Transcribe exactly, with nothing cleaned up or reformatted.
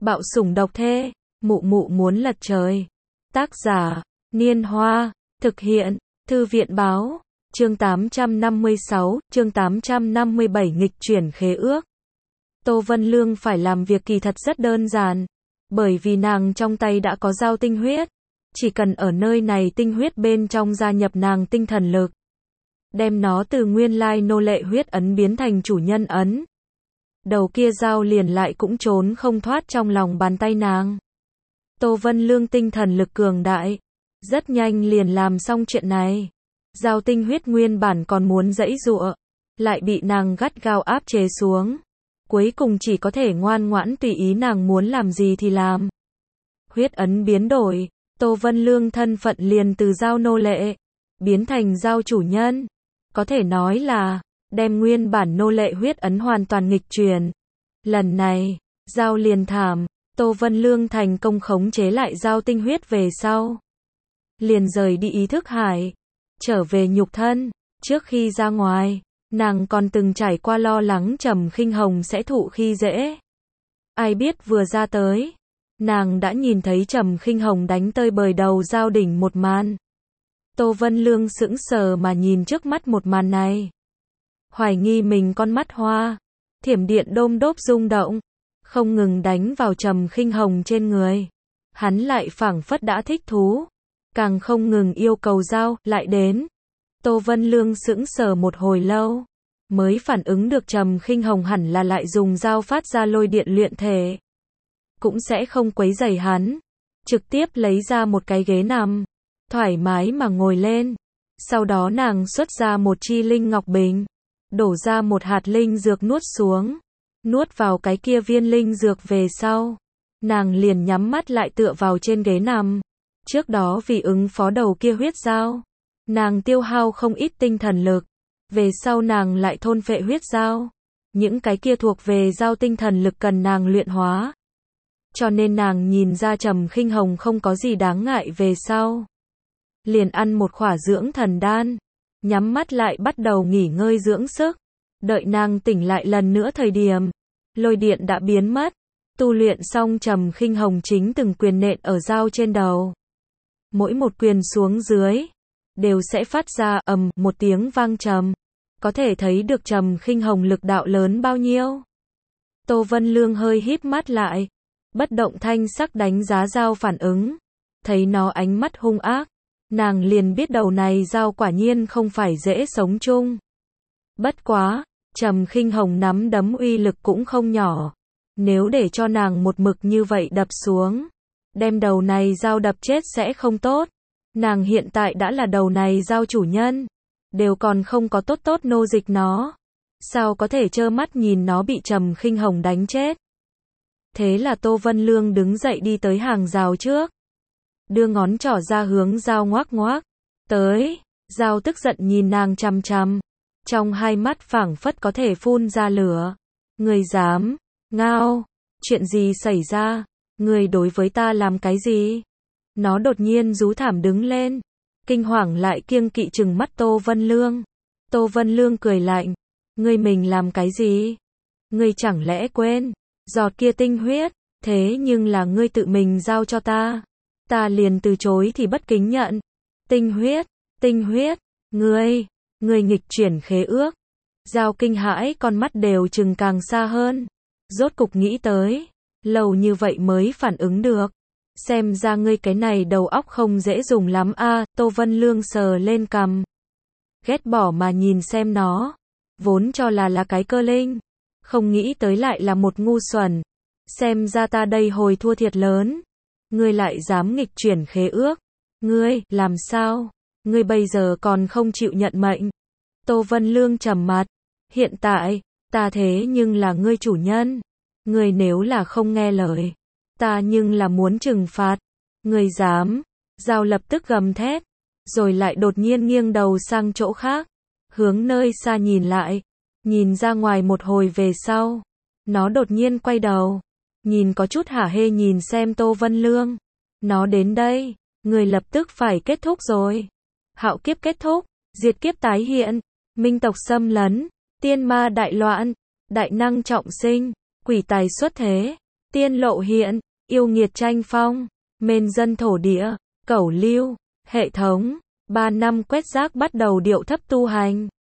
Bạo sủng độc thê, mụ mụ muốn lật trời. Tác giả, Niên Hoa, thực hiện, Thư viện báo, chương tám trăm năm mươi sáu, chương tám trăm năm mươi bảy nghịch chuyển khế ước. Tô Vân Lương phải làm việc kỳ thật rất đơn giản, bởi vì nàng trong tay đã có dao tinh huyết, chỉ cần ở nơi này tinh huyết bên trong gia nhập nàng tinh thần lực, đem nó từ nguyên lai nô lệ huyết ấn biến thành chủ nhân ấn. Đầu kia dao liền lại cũng trốn không thoát trong lòng bàn tay nàng. Tô Vân Lương tinh thần lực cường đại, rất nhanh liền làm xong chuyện này. Dao tinh huyết nguyên bản còn muốn giãy giụa, lại bị nàng gắt gao áp chế xuống. Cuối cùng chỉ có thể ngoan ngoãn tùy ý nàng muốn làm gì thì làm. Huyết ấn biến đổi, Tô Vân Lương thân phận liền từ dao nô lệ, biến thành dao chủ nhân. Có thể nói là, đem nguyên bản nô lệ huyết ấn hoàn toàn nghịch chuyển. Lần này, dao liền thảm, Tô Vân Lương thành công khống chế lại dao tinh huyết về sau. Liền rời đi ý thức hải, trở về nhục thân. Trước khi ra ngoài, nàng còn từng trải qua lo lắng Trầm Khinh Hồng sẽ thụ khi dễ. Ai biết vừa ra tới, nàng đã nhìn thấy Trầm Khinh Hồng đánh tơi bời đầu dao đỉnh một màn. Tô Vân Lương sững sờ mà nhìn trước mắt một màn này. Hoài nghi mình con mắt hoa, thiểm điện đôm đốp rung động, không ngừng đánh vào Trầm Khinh Hồng trên người. Hắn lại phảng phất đã thích thú, càng không ngừng yêu cầu dao lại đến. Tô Vân Lương sững sờ một hồi lâu, mới phản ứng được Trầm Khinh Hồng hẳn là lại dùng dao phát ra lôi điện luyện thể. Cũng sẽ không quấy rầy hắn, trực tiếp lấy ra một cái ghế nằm, thoải mái mà ngồi lên. Sau đó nàng xuất ra một chi linh ngọc bình, đổ ra một hạt linh dược nuốt xuống. Nuốt vào cái kia viên linh dược về sau, nàng liền nhắm mắt lại tựa vào trên ghế nằm. Trước đó vì ứng phó đầu kia huyết dao, nàng tiêu hao không ít tinh thần lực. Về sau nàng lại thôn phệ huyết dao. Những cái kia thuộc về dao tinh thần lực cần nàng luyện hóa. Cho nên nàng nhìn ra Trầm Khinh Hồng không có gì đáng ngại về sau. Liền ăn một khỏa dưỡng thần đan, nhắm mắt lại bắt đầu nghỉ ngơi dưỡng sức. Đợi nàng tỉnh lại lần nữa thời điểm, lôi điện đã biến mất. Tu luyện xong Trầm Khinh Hồng chính từng quyền nện ở dao trên đầu. Mỗi một quyền xuống dưới, đều sẽ phát ra ầm một tiếng vang trầm. Có thể thấy được Trầm Khinh Hồng lực đạo lớn bao nhiêu. Tô Vân Lương hơi híp mắt lại, bất động thanh sắc đánh giá dao phản ứng. Thấy nó ánh mắt hung ác, nàng liền biết đầu này dao quả nhiên không phải dễ sống chung. Bất quá, Trầm Khinh Hồng nắm đấm uy lực cũng không nhỏ. Nếu để cho nàng một mực như vậy đập xuống, đem đầu này dao đập chết sẽ không tốt. Nàng hiện tại đã là đầu này dao chủ nhân, đều còn không có tốt tốt nô dịch nó. Sao có thể trơ mắt nhìn nó bị Trầm Khinh Hồng đánh chết. Thế là Tô Vân Lương đứng dậy đi tới hàng rào trước, đưa ngón trỏ ra hướng dao ngoác ngoác. Tới, dao tức giận nhìn nàng chằm chằm, trong hai mắt phảng phất có thể phun ra lửa. Người dám, ngao, chuyện gì xảy ra, người đối với ta làm cái gì? Nó đột nhiên rú thảm đứng lên, kinh hoàng lại kiêng kỵ trừng mắt Tô Vân Lương. Tô Vân Lương cười lạnh, ngươi mình làm cái gì? Ngươi chẳng lẽ quên, giọt kia tinh huyết, thế nhưng là ngươi tự mình giao cho ta. Ta liền từ chối thì bất kính nhận. Tinh huyết, tinh huyết, ngươi, ngươi nghịch chuyển khế ước. Dao kinh hãi con mắt đều trừng càng xa hơn. Rốt cục nghĩ tới, lâu như vậy mới phản ứng được. Xem ra ngươi cái này đầu óc không dễ dùng lắm a. À, Tô Vân Lương sờ lên cằm, ghét bỏ mà nhìn xem nó. Vốn cho là là cái cơ linh, không nghĩ tới lại là một ngu xuẩn. Xem ra ta đây hồi thua thiệt lớn. Ngươi lại dám nghịch chuyển khế ước. Ngươi, làm sao? Ngươi bây giờ còn không chịu nhận mệnh. Tô Vân Lương trầm mặt. Hiện tại, ta thế nhưng là ngươi chủ nhân. Ngươi nếu là không nghe lời, ta nhưng là muốn trừng phạt. Ngươi dám? Dao lập tức gầm thét, rồi lại đột nhiên nghiêng đầu sang chỗ khác, hướng nơi xa nhìn lại. Nhìn ra ngoài một hồi về sau, nó đột nhiên quay đầu, nhìn có chút hả hê nhìn xem Tô Vân Lương. Nó đến đây, người lập tức phải kết thúc rồi. Hạo kiếp kết thúc, diệt kiếp tái hiện, minh tộc xâm lấn, tiên ma đại loạn, đại năng trọng sinh, quỷ tài xuất thế. tiên lộ hiện, yêu nghiệt tranh phong, mên dân thổ địa, cẩu lưu, hệ thống, ba năm quét rác bắt đầu điệu thấp tu hành.